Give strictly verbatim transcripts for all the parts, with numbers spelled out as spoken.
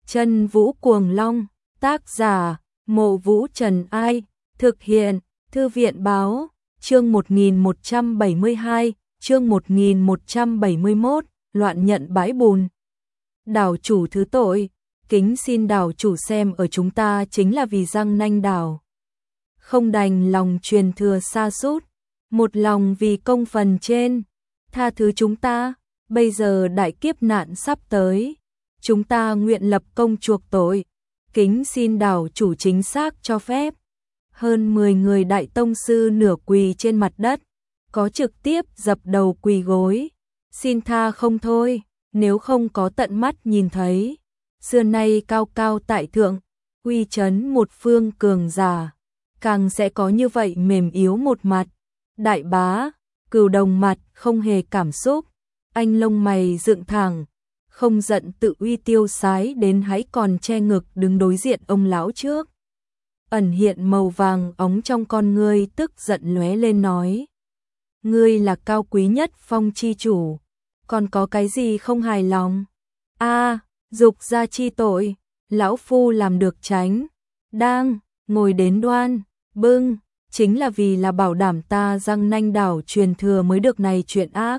Chân Vũ Cuồng Long, tác giả, Mộ Vũ Trần Ai, thực hiện, Thư viện Báo, chương một nghìn một trăm bảy mươi hai, chương một nghìn một trăm bảy mươi mốt, loạn nhận bãi bùn. Đảo chủ thứ tội, kính xin đảo chủ xem ở chúng ta chính là vì răng nanh đảo. Không đành lòng truyền thừa sa sút, một lòng vì công phần trên, tha thứ chúng ta, bây giờ đại kiếp nạn sắp tới. Chúng ta nguyện lập công chuộc tội, kính xin đảo chủ chính xác cho phép. Hơn mười người đại tông sư nửa quỳ trên mặt đất, có trực tiếp dập đầu quỳ gối. Xin tha không thôi, nếu không có tận mắt nhìn thấy. Xưa nay cao cao tại thượng, uy chấn một phương cường giả, càng sẽ có như vậy mềm yếu một mặt. Đại bá, Cửu Đồng mặt không hề cảm xúc, anh lông mày dựng thẳng, không giận tự uy tiêu sái đến hãy còn che ngực đứng đối diện ông lão trước. Ẩn hiện màu vàng óng trong con ngươi tức giận lóe lên nói. Ngươi là cao quý nhất phong chi chủ, còn có cái gì không hài lòng? A, dục ra chi tội, lão phu làm được tránh, đang, ngồi đến đoan, bưng, chính là vì là bảo đảm ta răng nanh đảo truyền thừa mới được này chuyện ác.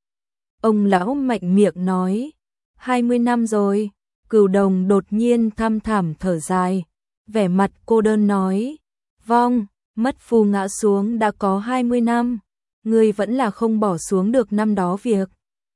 Ông lão mạnh miệng nói. Hai mươi năm rồi, Cửu Đồng đột nhiên thăm thẳm thở dài, vẻ mặt cô đơn nói, vong, mất phu ngã xuống đã có hai mươi năm, ngươi vẫn là không bỏ xuống được năm đó việc.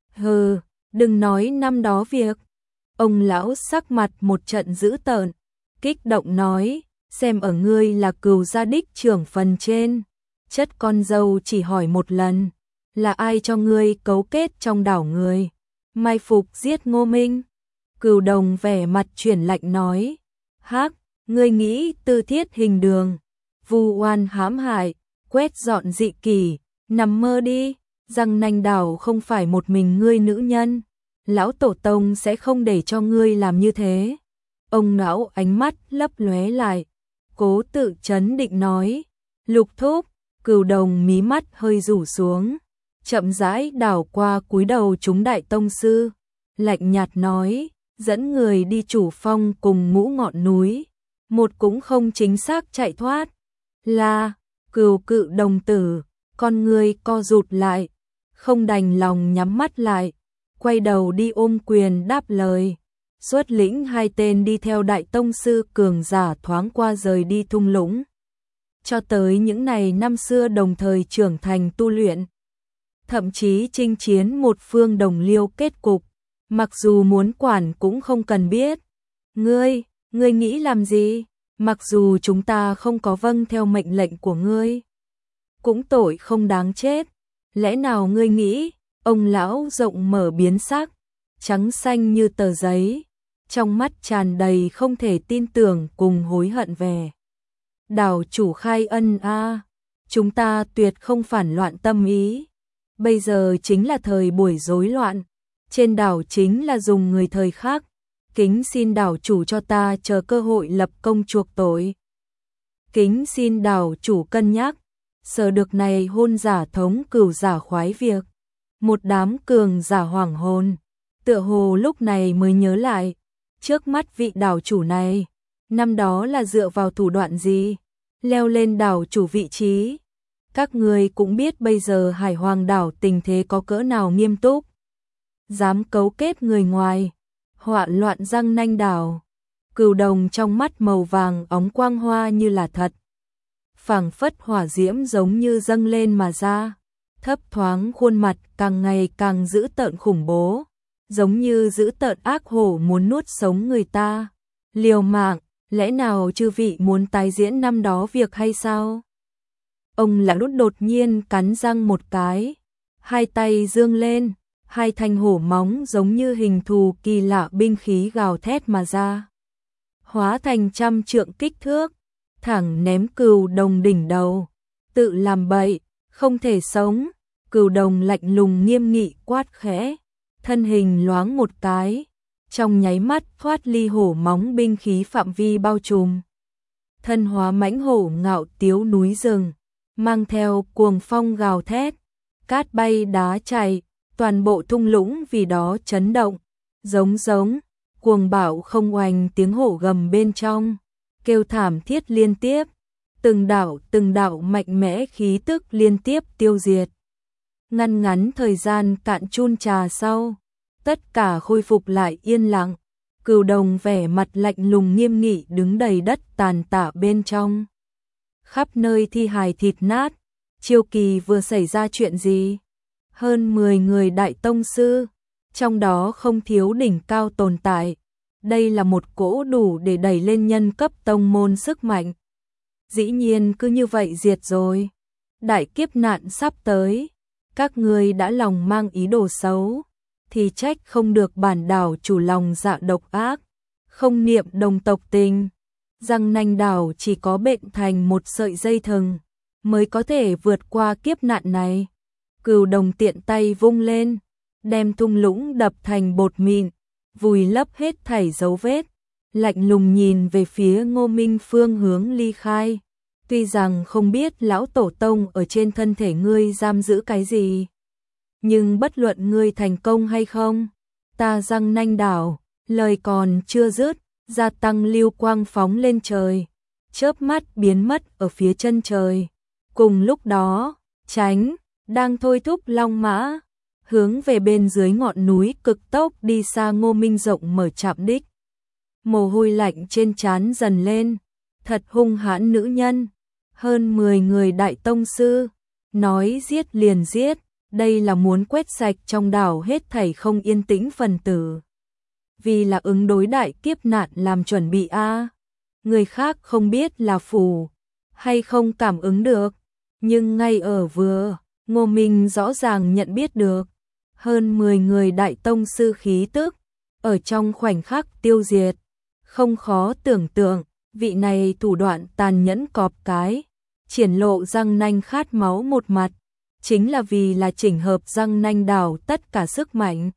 Hừ, đừng nói năm đó việc. Ông lão sắc mặt một trận dữ tợn, kích động nói, xem ở ngươi là Cửu gia đích trưởng phần trên, chất con dâu chỉ hỏi một lần, là ai cho ngươi cấu kết trong đảo người? Mai phục giết Ngô Minh. Cửu Đồng vẻ mặt chuyển lạnh nói, hắc, ngươi nghĩ tư thiết hình đường, vu oan hãm hại, quét dọn dị kỷ, nằm mơ đi, răng nanh đảo không phải một mình ngươi nữ nhân, lão tổ tông sẽ không để cho ngươi làm như thế. Ông lão ánh mắt lấp lóe lại, cố tự trấn định nói, Lục thúc. Cửu Đồng mí mắt hơi rủ xuống, chậm rãi đảo qua cúi đầu chúng đại tông sư, lạnh nhạt nói, dẫn người đi chủ phong cùng ngũ ngọn núi, một cũng không chính xác chạy thoát. Là, Cửu Cự đồng tử, con người co rụt lại, không đành lòng nhắm mắt lại, quay đầu đi ôm quyền đáp lời. Xuất lĩnh hai tên đi theo đại tông sư cường giả thoáng qua rời đi thung lũng. Cho tới những này năm xưa đồng thời trưởng thành tu luyện, thậm chí chinh chiến một phương đồng liêu kết cục, mặc dù muốn quản cũng không cần biết. Ngươi, ngươi nghĩ làm gì? Mặc dù chúng ta không có vâng theo mệnh lệnh của ngươi, cũng tội không đáng chết. Lẽ nào ngươi nghĩ? Ông lão rộng mở biến sắc, trắng xanh như tờ giấy, trong mắt tràn đầy không thể tin tưởng cùng hối hận về. Đảo chủ khai ân a, chúng ta tuyệt không phản loạn tâm ý. Bây giờ chính là thời buổi rối loạn, trên đảo chính là dùng người thời khác, kính xin đảo chủ cho ta chờ cơ hội lập công chuộc tội. Kính xin đảo chủ cân nhắc, sở được này hôn giả thống cửu giả khoái việc. Một đám cường giả hoảng hồn, tựa hồ lúc này mới nhớ lại, trước mắt vị đảo chủ này, năm đó là dựa vào thủ đoạn gì, leo lên đảo chủ vị trí. Các người cũng biết bây giờ Hải Hoàng đảo tình thế có cỡ nào nghiêm túc. Dám cấu kết người ngoài, họa loạn răng nanh đảo. Cửu Đồng trong mắt màu vàng óng quang hoa như là thật, phảng phất hỏa diễm giống như dâng lên mà ra, thấp thoáng khuôn mặt càng ngày càng dữ tợn khủng bố, giống như dữ tợn ác hổ muốn nuốt sống người ta. Liều mạng, lẽ nào chư vị muốn tái diễn năm đó việc hay sao? Ông lão đột nhiên cắn răng một cái, hai tay dương lên, hai thanh hổ móng giống như hình thù kỳ lạ binh khí gào thét mà ra, hóa thành trăm trượng kích thước, thẳng ném Cửu Đồng đỉnh đầu. Tự làm bậy, không thể sống. Cửu Đồng lạnh lùng nghiêm nghị quát khẽ, thân hình loáng một cái, trong nháy mắt thoát ly hổ móng binh khí phạm vi bao trùm, thân hóa mãnh hổ ngạo tiếu núi rừng, mang theo cuồng phong gào thét, cát bay đá chảy, toàn bộ thung lũng vì đó chấn động, giống giống, cuồng bạo không oanh tiếng hổ gầm bên trong, kêu thảm thiết liên tiếp, từng đạo từng đạo mạnh mẽ khí tức liên tiếp tiêu diệt. Ngăn ngắn thời gian cạn chun trà sau, tất cả khôi phục lại yên lặng, Cửu Đồng vẻ mặt lạnh lùng nghiêm nghị đứng đầy đất tàn tạ bên trong. Khắp nơi thi hài thịt nát, Chiêu Kỳ vừa xảy ra chuyện gì? Hơn mười người đại tông sư, trong đó không thiếu đỉnh cao tồn tại. Đây là một cỗ đủ để đẩy lên nhân cấp tông môn sức mạnh. Dĩ nhiên cứ như vậy diệt rồi. Đại kiếp nạn sắp tới, các ngươi đã lòng mang ý đồ xấu, thì trách không được bản đảo chủ lòng dạ độc ác, không niệm đồng tộc tình. Răng nanh đảo chỉ có bệnh thành một sợi dây thừng, mới có thể vượt qua kiếp nạn này. Cửu Đồng tiện tay vung lên, đem thung lũng đập thành bột mịn, vùi lấp hết thảy dấu vết, lạnh lùng nhìn về phía Ngô Minh phương hướng ly khai. Tuy rằng không biết lão tổ tông ở trên thân thể ngươi giam giữ cái gì, nhưng bất luận ngươi thành công hay không, ta răng nanh đảo, lời còn chưa dứt, gia tăng lưu quang phóng lên trời, chớp mắt biến mất ở phía chân trời. Cùng lúc đó, Tránh đang thôi thúc long mã, hướng về bên dưới ngọn núi cực tốc đi xa. Ngô Minh rộng mở chạm đích, mồ hôi lạnh trên trán dần lên, thật hung hãn nữ nhân. Hơn mười người đại tông sư, nói giết liền giết, đây là muốn quét sạch trong đảo hết thảy không yên tĩnh phần tử. Vì là ứng đối đại kiếp nạn làm chuẩn bị a. Người khác không biết là phù hay không cảm ứng được, nhưng ngay ở vừa, Ngô Minh rõ ràng nhận biết được. Hơn mười người đại tông sư khí tức, ở trong khoảnh khắc tiêu diệt. Không khó tưởng tượng, vị này thủ đoạn tàn nhẫn cọp cái, triển lộ răng nanh khát máu một mặt, chính là vì là chỉnh hợp răng nanh đảo tất cả sức mạnh.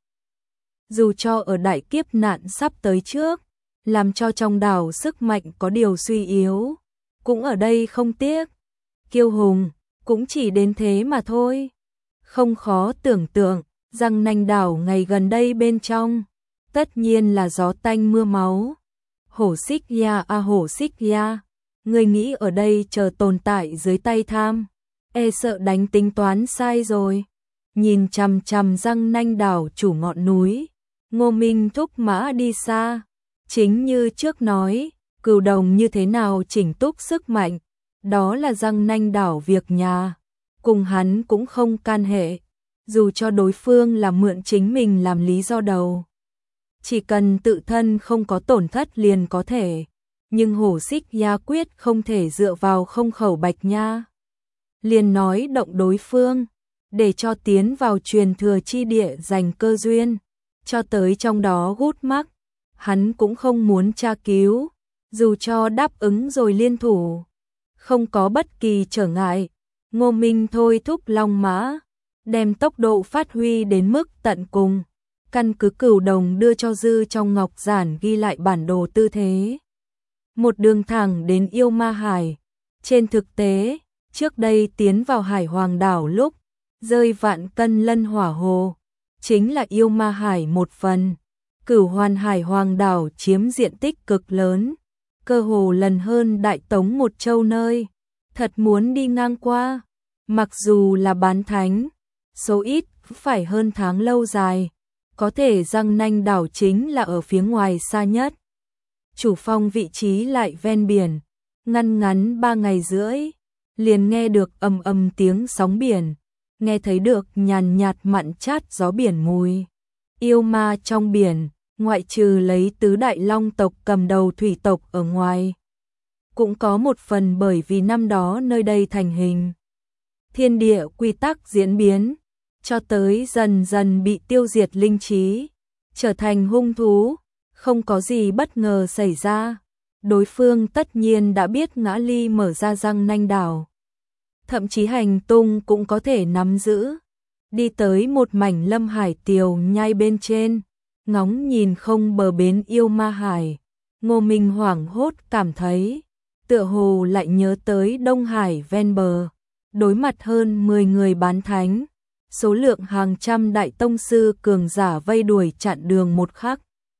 Dù cho ở đại kiếp nạn sắp tới trước, làm cho trong đảo sức mạnh có điều suy yếu, cũng ở đây không tiếc. Kiêu hùng, cũng chỉ đến thế mà thôi. Không khó tưởng tượng, răng nanh đảo ngày gần đây bên trong, tất nhiên là gió tanh mưa máu. Hổ xích ya a à, hổ xích ya, người nghĩ ở đây chờ tồn tại dưới tay tham, e sợ đánh tính toán sai rồi. Nhìn chằm chằm răng nanh đảo chủ ngọn núi, Ngô Minh thúc mã đi xa. Chính như trước nói, Cửu Đồng như thế nào chỉnh túc sức mạnh, đó là răng nanh đảo việc nhà, cùng hắn cũng không can hệ, dù cho đối phương là mượn chính mình làm lý do đầu. Chỉ cần tự thân không có tổn thất liền có thể, nhưng hổ xích ya quyết không thể dựa vào không khẩu bạch nha. Liền nói động đối phương, để cho tiến vào truyền thừa chi địa giành cơ duyên, cho tới trong đó gút mắc, hắn cũng không muốn tra cứu, dù cho đáp ứng rồi liên thủ. Không có bất kỳ trở ngại, Ngô Minh thôi thúc long mã, đem tốc độ phát huy đến mức tận cùng. Căn cứ Cửu Đồng đưa cho Dư trong ngọc giản ghi lại bản đồ tư thế, một đường thẳng đến Yêu Ma Hải. Trên thực tế, trước đây tiến vào Hải Hoàng đảo lúc rơi vạn cân lân hỏa hồ, chính là Yêu Ma Hải một phần. Cửu Hoàn Hải Hoàng đảo chiếm diện tích cực lớn, cơ hồ lần hơn Đại Tống một châu nơi. Thật muốn đi ngang qua, mặc dù là bán thánh, số ít phải hơn tháng lâu dài. Có thể răng nanh đảo chính là ở phía ngoài xa nhất. Chủ phong vị trí lại ven biển, ngăn ngắn ba ngày rưỡi, liền nghe được ầm ầm tiếng sóng biển, nghe thấy được nhàn nhạt mặn chát gió biển mùi. Yêu ma trong biển, ngoại trừ lấy tứ đại long tộc cầm đầu thủy tộc ở ngoài, cũng có một phần bởi vì năm đó nơi đây thành hình. Thiên địa quy tắc diễn biến, cho tới dần dần bị tiêu diệt linh trí, trở thành hung thú, không có gì bất ngờ xảy ra. Đối phương tất nhiên đã biết Ngã Ly mở ra răng nanh đảo, thậm chí hành tung cũng có thể nắm giữ. Đi tới một mảnh lâm hải tiều nhai bên trên, ngóng nhìn không bờ bến Yêu Ma Hải, Ngô Minh hoảng hốt cảm thấy, tựa hồ lại nhớ tới Đông Hải ven bờ, đối mặt hơn mười người bán thánh, số lượng hàng trăm đại tông sư cường giả vây đuổi chặn đường một khắc.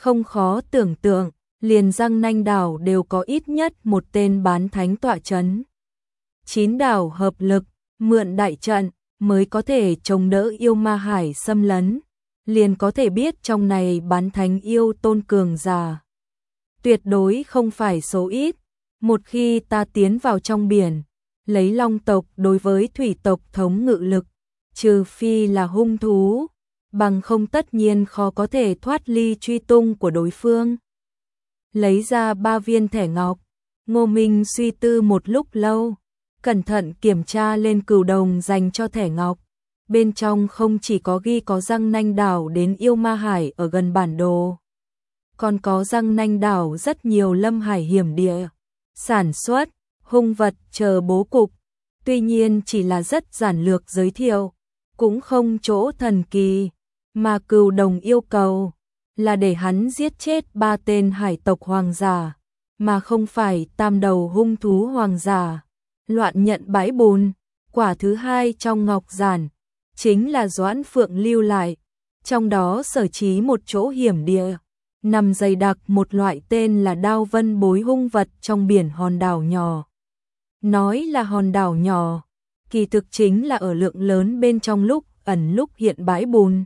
Không khó tưởng tượng, liền Giang Nanh đảo đều có ít nhất một tên bán thánh tọa chấn. Chín đảo hợp lực, mượn đại trận, mới có thể chống đỡ yêu ma hải xâm lấn. Liền có thể biết trong này bán thánh yêu tôn cường giả. Tuyệt đối không phải số ít. Một khi ta tiến vào trong biển, lấy long tộc đối với thủy tộc thống ngự lực, trừ phi là hung thú, bằng không tất nhiên khó có thể thoát ly truy tung của đối phương. Lấy ra ba viên thẻ ngọc, Ngô Minh suy tư một lúc lâu, cẩn thận kiểm tra lên cửu đồng dành cho thẻ ngọc. Bên trong không chỉ có ghi có Giang Nanh đảo đến yêu ma hải ở gần bản đồ, còn có Giang Nanh đảo rất nhiều lâm hải hiểm địa, sản xuất, hung vật chờ bố cục. Tuy nhiên chỉ là rất giản lược giới thiệu, cũng không chỗ thần kỳ, mà cửu đồng yêu cầu là để hắn giết chết ba tên hải tộc hoàng giả, mà không phải tam đầu hung thú hoàng giả. Loạn nhận bãi bùn, quả thứ hai trong ngọc giản, chính là Doãn Phượng lưu lại, trong đó sở trí một chỗ hiểm địa, nằm dày đặc một loại tên là Đao Vân Bối hung vật trong biển hòn đảo nhỏ. Nói là hòn đảo nhỏ, kỳ thực chính là ở lượng lớn bên trong lúc ẩn lúc hiện bãi bùn.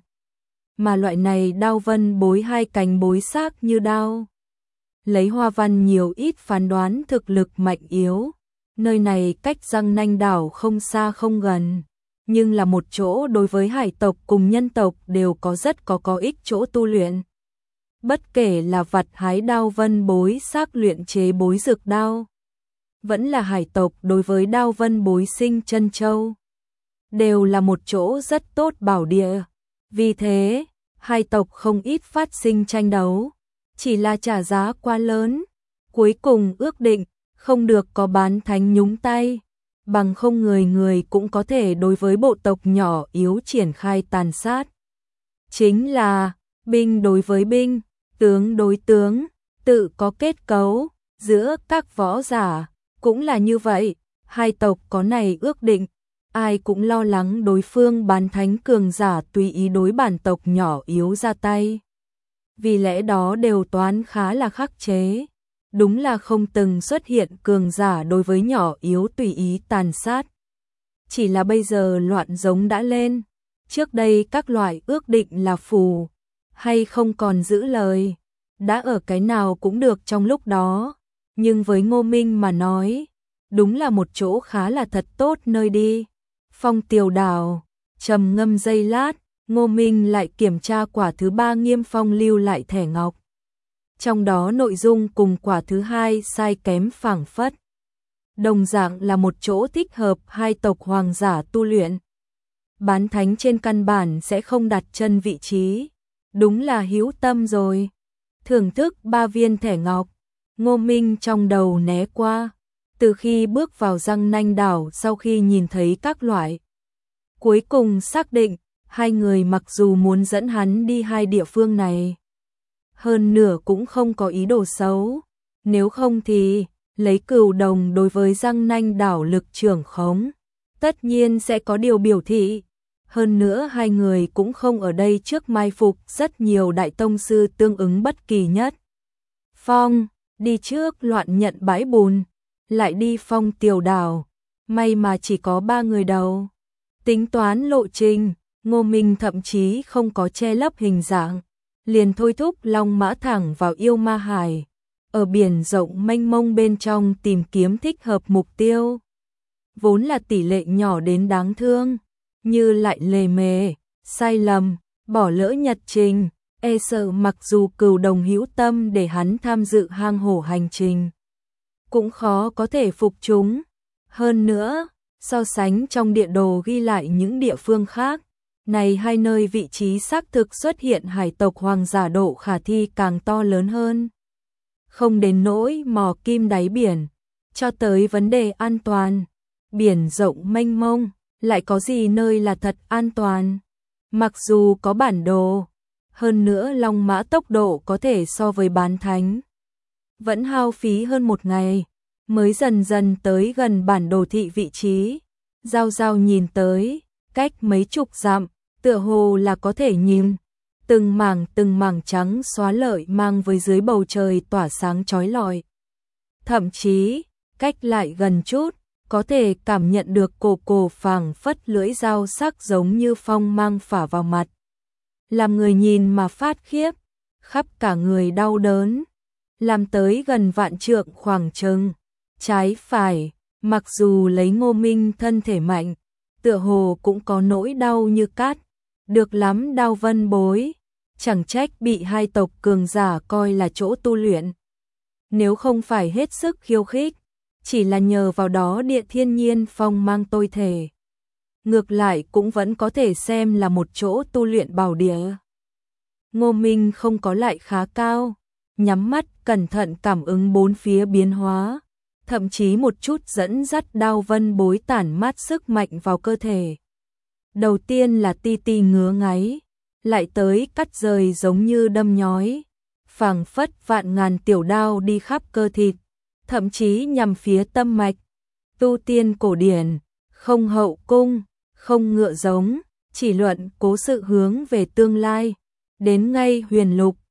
Mà loại này Đao Vân Bối hai cánh bối xác như đao. Lấy hoa văn nhiều ít phán đoán thực lực mạnh yếu. Nơi này cách Giang Nanh đảo không xa không gần, nhưng là một chỗ đối với hải tộc cùng nhân tộc đều có rất có có ích chỗ tu luyện. Bất kể là vặt hái Đao Vân Bối xác luyện chế bối dược đao, vẫn là hải tộc đối với Đao Vân Bối sinh chân châu, đều là một chỗ rất tốt bảo địa. Vì thế, hai tộc không ít phát sinh tranh đấu, chỉ là trả giá quá lớn, cuối cùng ước định không được có bán thánh nhúng tay, bằng không người người cũng có thể đối với bộ tộc nhỏ yếu triển khai tàn sát. Chính là binh đối với binh, tướng đối tướng, tự có kết cấu, giữa các võ giả cũng là như vậy. Hai tộc có này ước định, ai cũng lo lắng đối phương bán thánh cường giả tùy ý đối bản tộc nhỏ yếu ra tay. Vì lẽ đó đều toán khá là khắc chế. Đúng là không từng xuất hiện cường giả đối với nhỏ yếu tùy ý tàn sát. Chỉ là bây giờ loạn giống đã lên. Trước đây các loại ước định là phù, hay không còn giữ lời. Đã ở cái nào cũng được trong lúc đó. Nhưng với Ngô Minh mà nói, đúng là một chỗ khá là thật tốt nơi đi. Phong Tiểu Đảo, trầm ngâm giây lát, Ngô Minh lại kiểm tra quả thứ ba Nghiêm Phong lưu lại thẻ ngọc. Trong đó nội dung cùng quả thứ hai sai kém phảng phất. Đồng dạng là một chỗ thích hợp hai tộc hoàng giả tu luyện. Bán thánh trên căn bản sẽ không đặt chân vị trí. Đúng là hữu tâm rồi. Thưởng thức ba viên thẻ ngọc, Ngô Minh trong đầu né qua. Từ khi bước vào Giang Nanh đảo sau khi nhìn thấy các loại, cuối cùng xác định hai người mặc dù muốn dẫn hắn đi hai địa phương này, hơn nửa cũng không có ý đồ xấu. Nếu không thì lấy cửu đồng đối với Giang Nanh đảo lực trưởng khống, tất nhiên sẽ có điều biểu thị. Hơn nữa hai người cũng không ở đây trước mai phục rất nhiều đại tông sư tương ứng bất kỳ nhất. Phong, đi trước loạn nhận bãi bùn, lại đi Phong Tiểu Đảo, may mà chỉ có ba người đầu. Tính toán lộ trình, Ngô Minh thậm chí không có che lấp hình dạng, liền thôi thúc long mã thẳng vào yêu ma hải, ở biển rộng mênh mông bên trong tìm kiếm thích hợp mục tiêu. Vốn là tỷ lệ nhỏ đến đáng thương, như lại lề mề, sai lầm, bỏ lỡ nhật trình, e sợ mặc dù cửu đồng hữu tâm để hắn tham dự hang hổ hành trình, cũng khó có thể phục chúng. Hơn nữa, so sánh trong địa đồ ghi lại những địa phương khác, này hai nơi vị trí xác thực xuất hiện hải tộc hoàng giả độ khả thi càng to lớn hơn. Không đến nỗi mò kim đáy biển, cho tới vấn đề an toàn, biển rộng mênh mông, lại có gì nơi là thật an toàn. Mặc dù có bản đồ, hơn nữa long mã tốc độ có thể so với bán thánh, vẫn hao phí hơn một ngày, mới dần dần tới gần bản đồ thị vị trí. Giao giao nhìn tới, cách mấy chục dặm, tựa hồ là có thể nhìn từng mảng từng mảng trắng xóa lợi mang với dưới bầu trời tỏa sáng chói lọi. Thậm chí, cách lại gần chút, có thể cảm nhận được cổ cổ phảng phất lưỡi dao sắc giống như phong mang phả vào mặt. Làm người nhìn mà phát khiếp, khắp cả người đau đớn, làm tới gần vạn trượng khoảng chừng, trái phải, mặc dù lấy Ngô Minh thân thể mạnh, tựa hồ cũng có nỗi đau như cát, được lắm đau vân bối, chẳng trách bị hai tộc cường giả coi là chỗ tu luyện. Nếu không phải hết sức khiêu khích, chỉ là nhờ vào đó địa thiên nhiên phong mang tôi thể. Ngược lại cũng vẫn có thể xem là một chỗ tu luyện bảo địa. Ngô Minh không có lại khá cao, nhắm mắt cẩn thận cảm ứng bốn phía biến hóa, thậm chí một chút dẫn dắt đao vân bối tản mát sức mạnh vào cơ thể. Đầu tiên là ti ti ngứa ngáy, lại tới cắt rời giống như đâm nhói, phảng phất vạn ngàn tiểu đao đi khắp cơ thịt, thậm chí nhằm phía tâm mạch. Tu tiên cổ điển, không hậu cung, không ngựa giống, chỉ luận cố sự hướng về tương lai, đến ngay huyền lục,